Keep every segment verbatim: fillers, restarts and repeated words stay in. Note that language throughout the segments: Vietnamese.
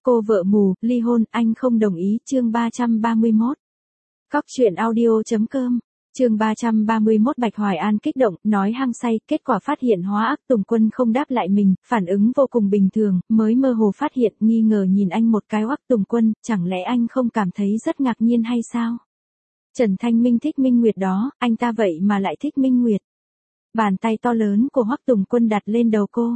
Cô vợ mù, ly hôn, anh không đồng ý, chương ba trăm ba mươi mốt. Cóc truyện audio chấm com, chương ba trăm ba mươi mốt. Bạch Hoài An kích động, nói hăng say, kết quả phát hiện Hóa Ác Tùng Quân không đáp lại mình, phản ứng vô cùng bình thường, mới mơ hồ phát hiện, nghi ngờ nhìn anh một cái. Hoắc Tùng Quân, chẳng lẽ anh không cảm thấy rất ngạc nhiên hay sao? Trần Thanh Minh thích Minh Nguyệt đó, anh ta vậy mà lại thích Minh Nguyệt. Bàn tay to lớn của Hoắc Tùng Quân đặt lên đầu cô.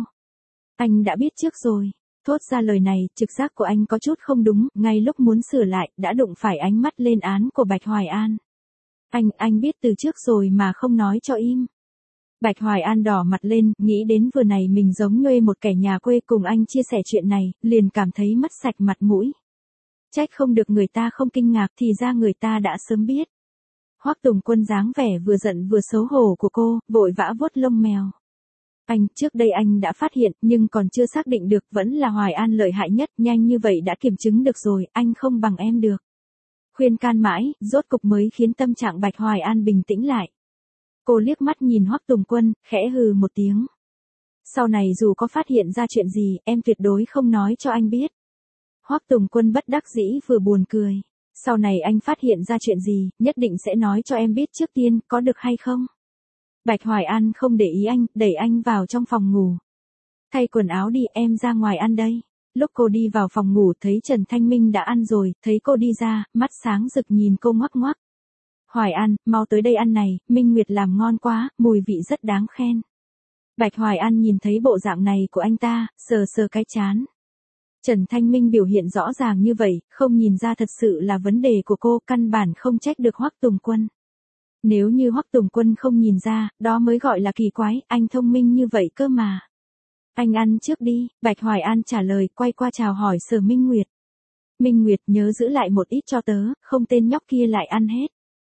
Anh đã biết trước rồi. Thốt ra lời này, trực giác của anh có chút không đúng, ngay lúc muốn sửa lại, đã đụng phải ánh mắt lên án của Bạch Hoài An. Anh, anh biết từ trước rồi mà không nói cho im. Bạch Hoài An đỏ mặt lên, nghĩ đến vừa này mình giống như một kẻ nhà quê cùng anh chia sẻ chuyện này, liền cảm thấy mất sạch mặt mũi. Trách không được người ta không kinh ngạc, thì ra người ta đã sớm biết. Hoắc Tùng Quân dáng vẻ vừa giận vừa xấu hổ của cô, vội vã vuốt lông mèo. Anh, trước đây anh đã phát hiện, nhưng còn chưa xác định được, vẫn là Hoài An lợi hại nhất, nhanh như vậy đã kiểm chứng được rồi, anh không bằng em được. Khuyên can mãi, rốt cục mới khiến tâm trạng Bạch Hoài An bình tĩnh lại. Cô liếc mắt nhìn Hoắc Tùng Quân, khẽ hừ một tiếng. Sau này dù có phát hiện ra chuyện gì, em tuyệt đối không nói cho anh biết. Hoắc Tùng Quân bất đắc dĩ vừa buồn cười. Sau này anh phát hiện ra chuyện gì, nhất định sẽ nói cho em biết trước tiên, có được hay không? Bạch Hoài An không để ý anh, đẩy anh vào trong phòng ngủ. Thay quần áo đi, em ra ngoài ăn đây. Lúc cô đi vào phòng ngủ thấy Trần Thanh Minh đã ăn rồi, thấy cô đi ra, mắt sáng rực nhìn cô ngoắc ngoắc. Hoài An, mau tới đây ăn này, Minh Nguyệt làm ngon quá, mùi vị rất đáng khen. Bạch Hoài An nhìn thấy bộ dạng này của anh ta, sờ sờ cái trán. Trần Thanh Minh biểu hiện rõ ràng như vậy, không nhìn ra thật sự là vấn đề của cô, căn bản không trách được Hoắc Tùng Quân. Nếu như Hoắc Tùng Quân không nhìn ra, đó mới gọi là kỳ quái, anh thông minh như vậy cơ mà. Anh ăn trước đi, Bạch Hoài An trả lời, quay qua chào hỏi Sở Minh Nguyệt. Minh Nguyệt, nhớ giữ lại một ít cho tớ, không tên nhóc kia lại ăn hết.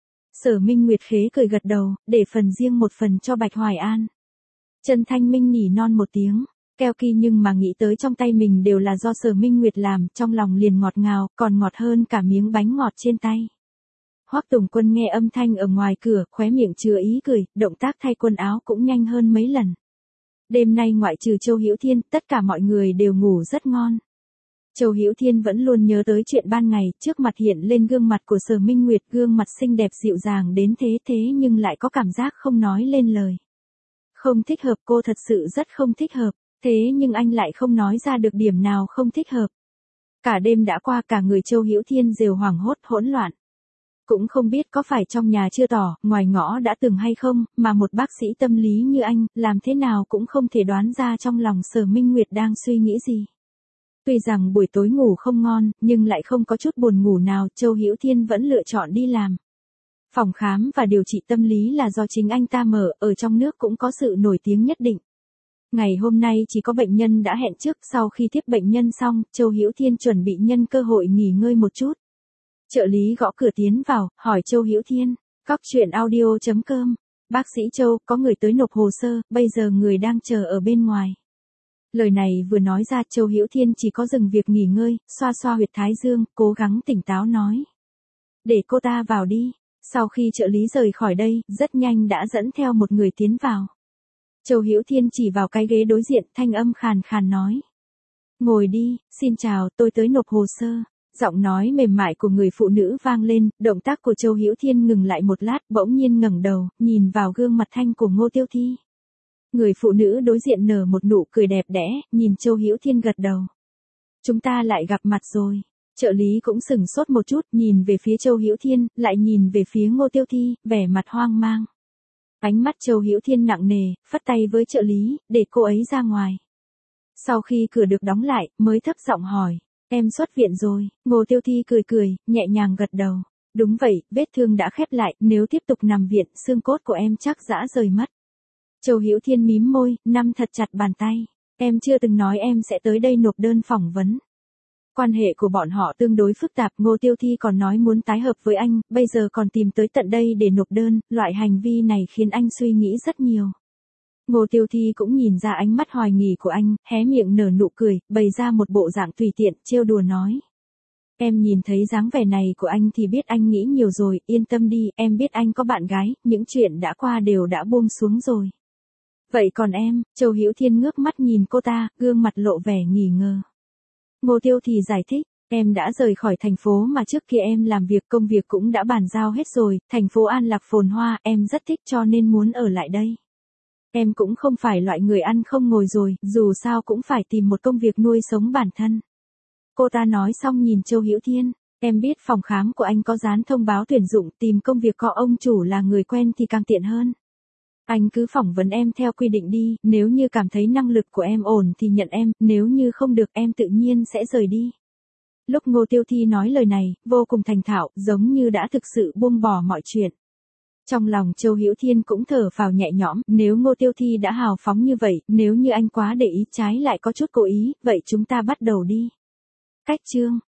Sở Minh Nguyệt khế cười gật đầu, để phần riêng một phần cho Bạch Hoài An. Trần Thanh Minh nỉ non một tiếng, keo kỳ, nhưng mà nghĩ tới trong tay mình đều là do Sở Minh Nguyệt làm, trong lòng liền ngọt ngào, còn ngọt hơn cả miếng bánh ngọt trên tay. Hoắc Tùng Quân nghe âm thanh ở ngoài cửa, khóe miệng chứa ý cười, động tác thay quần áo cũng nhanh hơn mấy lần. Đêm nay ngoại trừ Châu Hữu Thiên, tất cả mọi người đều ngủ rất ngon. Châu Hữu Thiên vẫn luôn nhớ tới chuyện ban ngày, trước mặt hiện lên gương mặt của Sở Minh Nguyệt, gương mặt xinh đẹp dịu dàng đến thế thế nhưng lại có cảm giác không nói lên lời. Không thích hợp, cô thật sự rất không thích hợp, thế nhưng anh lại không nói ra được điểm nào không thích hợp. Cả đêm đã qua, cả người Châu Hữu Thiên đều hoảng hốt hỗn loạn. Cũng không biết có phải trong nhà chưa tỏ, ngoài ngõ đã từng hay không, mà một bác sĩ tâm lý như anh, làm thế nào cũng không thể đoán ra trong lòng Sở Minh Nguyệt đang suy nghĩ gì. Tuy rằng buổi tối ngủ không ngon, nhưng lại không có chút buồn ngủ nào, Châu Hữu Thiên vẫn lựa chọn đi làm. Phòng khám và điều trị tâm lý là do chính anh ta mở, ở trong nước cũng có sự nổi tiếng nhất định. Ngày hôm nay chỉ có bệnh nhân đã hẹn trước, sau khi tiếp bệnh nhân xong, Châu Hữu Thiên chuẩn bị nhân cơ hội nghỉ ngơi một chút. Trợ lý gõ cửa tiến vào, hỏi Châu Hữu Thiên, cóc truyện audio chấm com, bác sĩ Châu, có người tới nộp hồ sơ, bây giờ người đang chờ ở bên ngoài. Lời này vừa nói ra, Châu Hữu Thiên chỉ có dừng việc nghỉ ngơi, xoa xoa huyệt thái dương, cố gắng tỉnh táo nói. Để cô ta vào đi. Sau khi trợ lý rời khỏi đây, rất nhanh đã dẫn theo một người tiến vào. Châu Hữu Thiên chỉ vào cái ghế đối diện, thanh âm khàn khàn nói. Ngồi đi, xin chào, tôi tới nộp hồ sơ. Giọng nói mềm mại của người phụ nữ vang lên, động tác của Châu Hữu Thiên ngừng lại một lát, bỗng nhiên ngẩng đầu, nhìn vào gương mặt thanh của Ngô Tiêu Thi. Người phụ nữ đối diện nở một nụ cười đẹp đẽ, nhìn Châu Hữu Thiên gật đầu. Chúng ta lại gặp mặt rồi. Trợ lý cũng sửng sốt một chút, nhìn về phía Châu Hữu Thiên, lại nhìn về phía Ngô Tiêu Thi, vẻ mặt hoang mang. Ánh mắt Châu Hữu Thiên nặng nề, phất tay với trợ lý, để cô ấy ra ngoài. Sau khi cửa được đóng lại, mới thấp giọng hỏi. Em xuất viện rồi, Ngô Tiêu Thi cười cười, nhẹ nhàng gật đầu. Đúng vậy, vết thương đã khép lại, nếu tiếp tục nằm viện, xương cốt của em chắc giã rời mất. Châu Hữu Thiên mím môi, nắm thật chặt bàn tay. Em chưa từng nói em sẽ tới đây nộp đơn phỏng vấn. Quan hệ của bọn họ tương đối phức tạp, Ngô Tiêu Thi còn nói muốn tái hợp với anh, bây giờ còn tìm tới tận đây để nộp đơn, loại hành vi này khiến anh suy nghĩ rất nhiều. Ngô Tiêu Thi cũng nhìn ra ánh mắt hoài nghi của anh, hé miệng nở nụ cười, bày ra một bộ dạng tùy tiện, trêu đùa nói. Em nhìn thấy dáng vẻ này của anh thì biết anh nghĩ nhiều rồi, yên tâm đi, em biết anh có bạn gái, những chuyện đã qua đều đã buông xuống rồi. Vậy còn em, Châu Hữu Thiên ngước mắt nhìn cô ta, gương mặt lộ vẻ nghi ngờ. Ngô Tiêu Thì giải thích, em đã rời khỏi thành phố mà trước kia em làm việc, công việc cũng đã bàn giao hết rồi, thành phố an lạc phồn hoa, em rất thích cho nên muốn ở lại đây. Em cũng không phải loại người ăn không ngồi rồi, dù sao cũng phải tìm một công việc nuôi sống bản thân. Cô ta nói xong nhìn Châu Hữu Thiên, em biết phòng khám của anh có dán thông báo tuyển dụng, tìm công việc có ông chủ là người quen thì càng tiện hơn. Anh cứ phỏng vấn em theo quy định đi, nếu như cảm thấy năng lực của em ổn thì nhận em, nếu như không được em tự nhiên sẽ rời đi. Lúc Ngô Tiêu Thi nói lời này, vô cùng thành thạo, giống như đã thực sự buông bỏ mọi chuyện. Trong lòng Châu Hữu Thiên cũng thở phào nhẹ nhõm, nếu Ngô Tiêu Thi đã hào phóng như vậy, nếu như anh quá để ý trái lại có chút cố ý, vậy chúng ta bắt đầu đi. Cách chương